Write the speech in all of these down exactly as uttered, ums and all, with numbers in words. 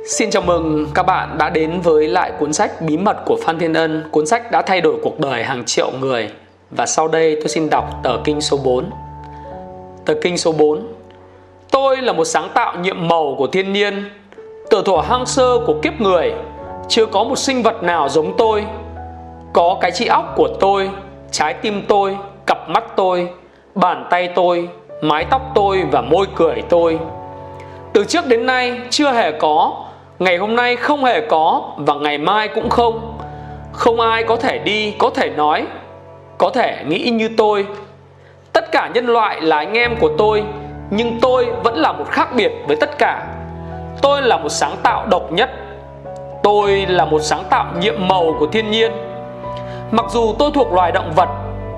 Xin chào mừng các bạn đã đến với lại cuốn sách Bí mật của Phan Thiên Ân. Cuốn sách đã thay đổi cuộc đời hàng triệu người. Và sau đây tôi xin đọc tờ kinh số bốn. Tờ kinh số bốn. Tôi là một sáng tạo nhiệm màu của thiên nhiên. Từ thuở hoang sơ của kiếp người, chưa có một sinh vật nào giống tôi. Có cái trí óc của tôi, trái tim tôi, cặp mắt tôi, bàn tay tôi, mái tóc tôi và môi cười tôi. Từ trước đến nay chưa hề có, ngày hôm nay không hề có, và ngày mai cũng không. Không ai có thể đi, có thể nói, có thể nghĩ như tôi. Tất cả nhân loại là anh em của tôi, nhưng tôi vẫn là một khác biệt với tất cả. Tôi là một sáng tạo độc nhất. Tôi là một sáng tạo nhiệm màu của thiên nhiên. Mặc dù tôi thuộc loài động vật,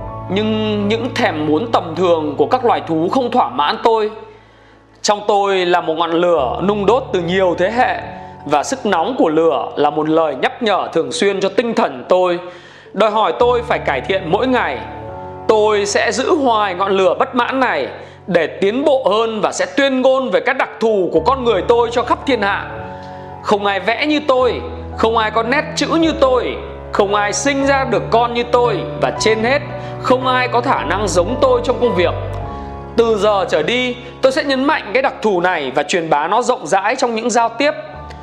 nhưng những thèm muốn tầm thường của các loài thú không thỏa mãn tôi. Trong tôi là một ngọn lửa nung đốt từ nhiều thế hệ, và sức nóng của lửa là một lời nhắc nhở thường xuyên cho tinh thần tôi, đòi hỏi tôi phải cải thiện mỗi ngày. Tôi sẽ giữ hoài ngọn lửa bất mãn này để tiến bộ hơn, và sẽ tuyên ngôn về các đặc thù của con người tôi cho khắp thiên hạ. Không ai vẽ như tôi, không ai có nét chữ như tôi, không ai sinh ra được con như tôi, và trên hết, không ai có khả năng giống tôi trong công việc. Từ giờ trở đi, tôi sẽ nhấn mạnh cái đặc thù này và truyền bá nó rộng rãi trong những giao tiếp.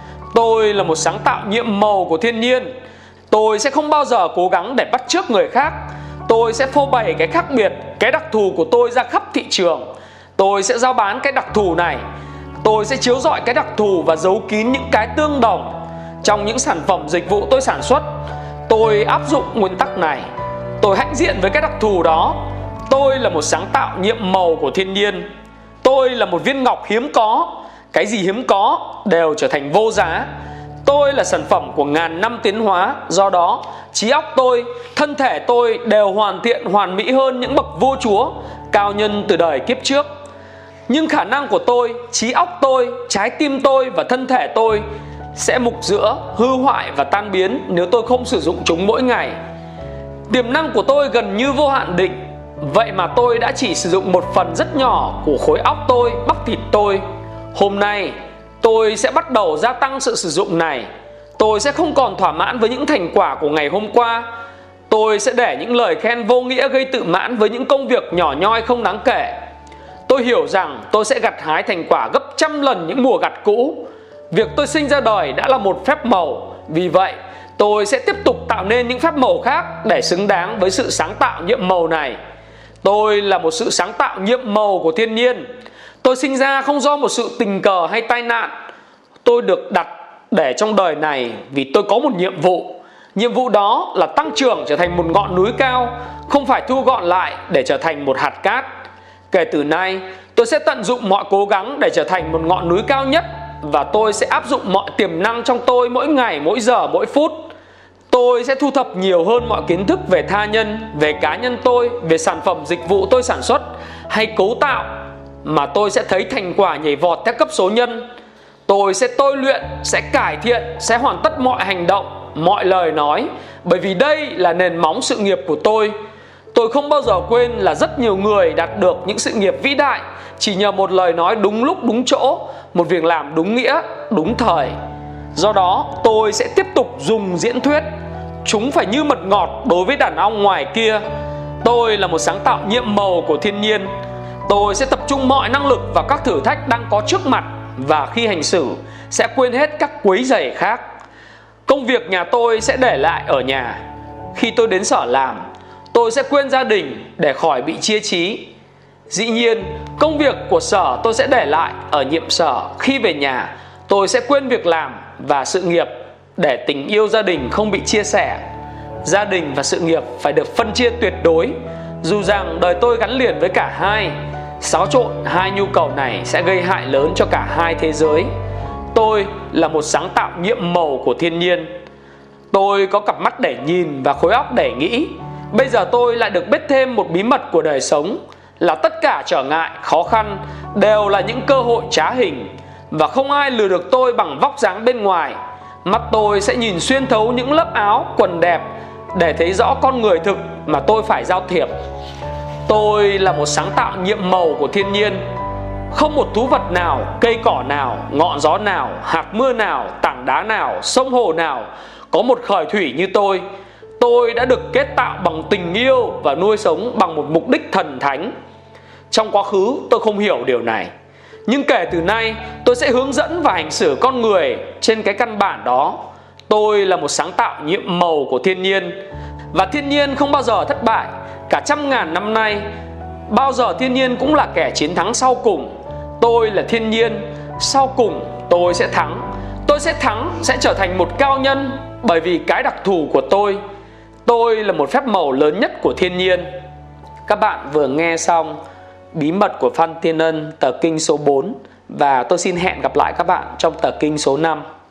Tôi là một sáng tạo nhiệm màu của thiên nhiên. Tôi sẽ không bao giờ cố gắng để bắt chước người khác. Tôi sẽ phô bày cái khác biệt, cái đặc thù của tôi ra khắp thị trường. Tôi sẽ giao bán cái đặc thù này. Tôi sẽ chiếu rọi cái đặc thù và giấu kín những cái tương đồng trong những sản phẩm dịch vụ tôi sản xuất. Tôi áp dụng nguyên tắc này. Tôi hãnh diện với cái đặc thù đó. Tôi là một sáng tạo nhiệm màu của thiên nhiên. Tôi là một viên ngọc hiếm có. Cái gì hiếm có đều trở thành vô giá. Tôi là sản phẩm của ngàn năm tiến hóa. Do đó, trí óc tôi, thân thể tôi đều hoàn thiện, hoàn mỹ hơn những bậc vua chúa, cao nhân từ đời kiếp trước. Nhưng khả năng của tôi, trí óc tôi, trái tim tôi và thân thể tôi sẽ mục rữa, hư hoại và tan biến nếu tôi không sử dụng chúng mỗi ngày. Tiềm năng của tôi gần như vô hạn định. Vậy mà tôi đã chỉ sử dụng một phần rất nhỏ của khối óc tôi, bắp thịt tôi. Hôm nay, tôi sẽ bắt đầu gia tăng sự sử dụng này. Tôi sẽ không còn thỏa mãn với những thành quả của ngày hôm qua. Tôi sẽ để những lời khen vô nghĩa gây tự mãn với những công việc nhỏ nhoi không đáng kể. Tôi hiểu rằng tôi sẽ gặt hái thành quả gấp trăm lần những mùa gặt cũ. Việc tôi sinh ra đời đã là một phép màu. Vì vậy, tôi sẽ tiếp tục tạo nên những phép màu khác để xứng đáng với sự sáng tạo nhiệm màu này. Tôi là một sự sáng tạo nhiệm màu của thiên nhiên. Tôi sinh ra không do một sự tình cờ hay tai nạn. Tôi được đặt để trong đời này vì tôi có một nhiệm vụ. Nhiệm vụ đó là tăng trưởng trở thành một ngọn núi cao, không phải thu gọn lại để trở thành một hạt cát. Kể từ nay, tôi sẽ tận dụng mọi cố gắng để trở thành một ngọn núi cao nhất, và tôi sẽ áp dụng mọi tiềm năng trong tôi mỗi ngày, mỗi giờ, mỗi phút. Tôi sẽ thu thập nhiều hơn mọi kiến thức về tha nhân, về cá nhân tôi, về sản phẩm dịch vụ tôi sản xuất hay cấu tạo, mà tôi sẽ thấy thành quả nhảy vọt theo cấp số nhân. Tôi sẽ tôi luyện, sẽ cải thiện, sẽ hoàn tất mọi hành động, mọi lời nói, bởi vì đây là nền móng sự nghiệp của tôi. Tôi không bao giờ quên là rất nhiều người đạt được những sự nghiệp vĩ đại chỉ nhờ một lời nói đúng lúc đúng chỗ, một việc làm đúng nghĩa, đúng thời. Do đó, tôi sẽ tiếp tục dùng diễn thuyết. Chúng phải như mật ngọt đối với đàn ong ngoài kia. Tôi là một sáng tạo nhiệm màu của thiên nhiên. Tôi sẽ tập trung mọi năng lực vào các thử thách đang có trước mặt, và khi hành xử sẽ quên hết các quấy rầy khác. Công việc nhà tôi sẽ để lại ở nhà. Khi tôi đến sở làm, tôi sẽ quên gia đình để khỏi bị chia trí. Dĩ nhiên, công việc của sở tôi sẽ để lại ở nhiệm sở. Khi về nhà, tôi sẽ quên việc làm và sự nghiệp để tình yêu gia đình không bị chia sẻ. Gia đình và sự nghiệp phải được phân chia tuyệt đối. Dù rằng đời tôi gắn liền với cả hai, xáo trộn hai nhu cầu này sẽ gây hại lớn cho cả hai thế giới. Tôi là một sáng tạo nhiệm màu của thiên nhiên. Tôi có cặp mắt để nhìn và khối óc để nghĩ. Bây giờ tôi lại được biết thêm một bí mật của đời sống, là tất cả trở ngại, khó khăn đều là những cơ hội trá hình, và không ai lừa được tôi bằng vóc dáng bên ngoài. Mắt tôi sẽ nhìn xuyên thấu những lớp áo, quần đẹp để thấy rõ con người thực mà tôi phải giao thiệp. Tôi là một sáng tạo nhiệm màu của thiên nhiên. Không một thú vật nào, cây cỏ nào, ngọn gió nào, hạt mưa nào, tảng đá nào, sông hồ nào có một khởi thủy như tôi. Tôi đã được kết tạo bằng tình yêu và nuôi sống bằng một mục đích thần thánh. Trong quá khứ tôi không hiểu điều này, nhưng kể từ nay tôi sẽ hướng dẫn và hành xử con người trên cái căn bản đó. Tôi là một sáng tạo nhiệm màu của thiên nhiên, và thiên nhiên không bao giờ thất bại. Cả trăm ngàn năm nay, bao giờ thiên nhiên cũng là kẻ chiến thắng sau cùng. Tôi là thiên nhiên, sau cùng tôi sẽ thắng. Tôi sẽ thắng, sẽ trở thành một cao nhân, bởi vì cái đặc thù của tôi. Tôi là một phép màu lớn nhất của thiên nhiên. Các bạn vừa nghe xong Bí mật của Phan Thiên Ân, tờ kinh số bốn, và tôi xin hẹn gặp lại các bạn trong tờ kinh số năm.